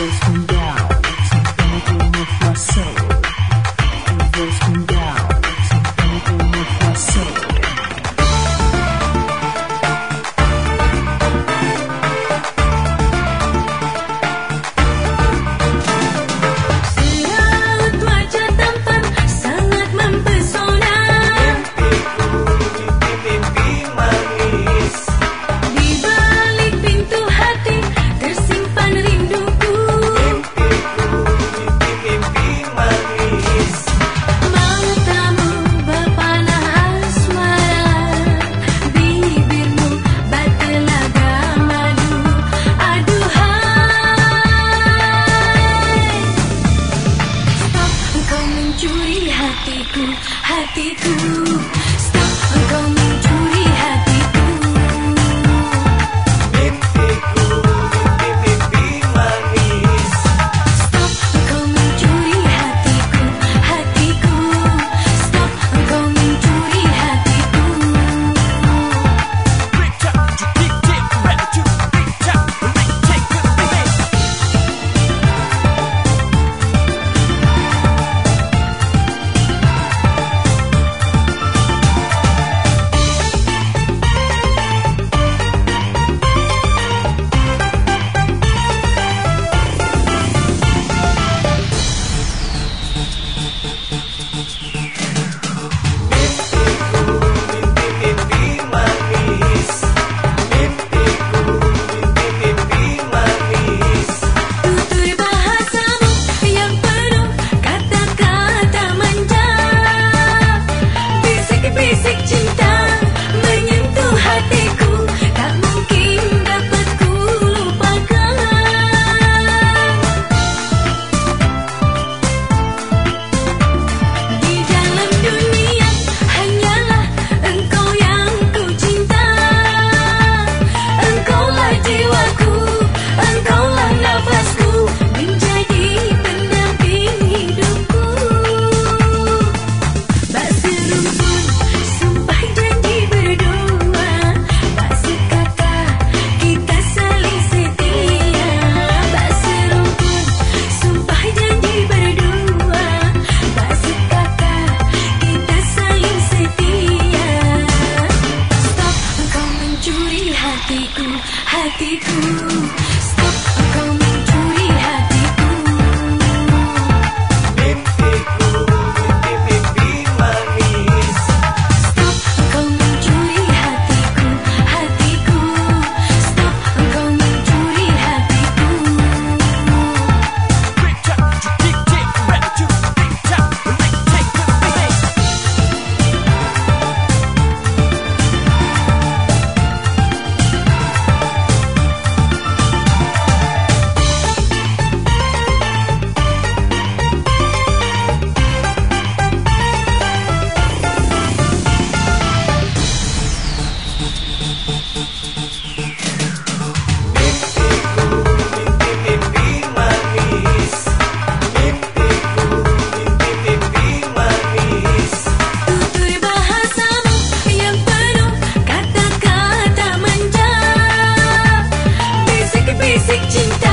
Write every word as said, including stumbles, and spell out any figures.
hatiku. Stop, engkau mencuri hatiku. Mimpiku, mimpi-mimpi manis. Stop, engkau mencuri hatiku, hatiku. Stop, engkau mencuri hatiku. Reach up, you kick it, ready to reach up, reach, take it, baby. Hatiku, hatiku. Stop, engkau mencuri hatiku. Mimpiku, mimpi-mimpi manis. Stop, engkau mencuri hatiku, hatiku. Stop, engkau mencuri hatiku. Reach up, you kick it, ready to reach up, reach, take it, baby. Tutur bahasamu yang penuh kata-kata manja, bisik-bisik cinta.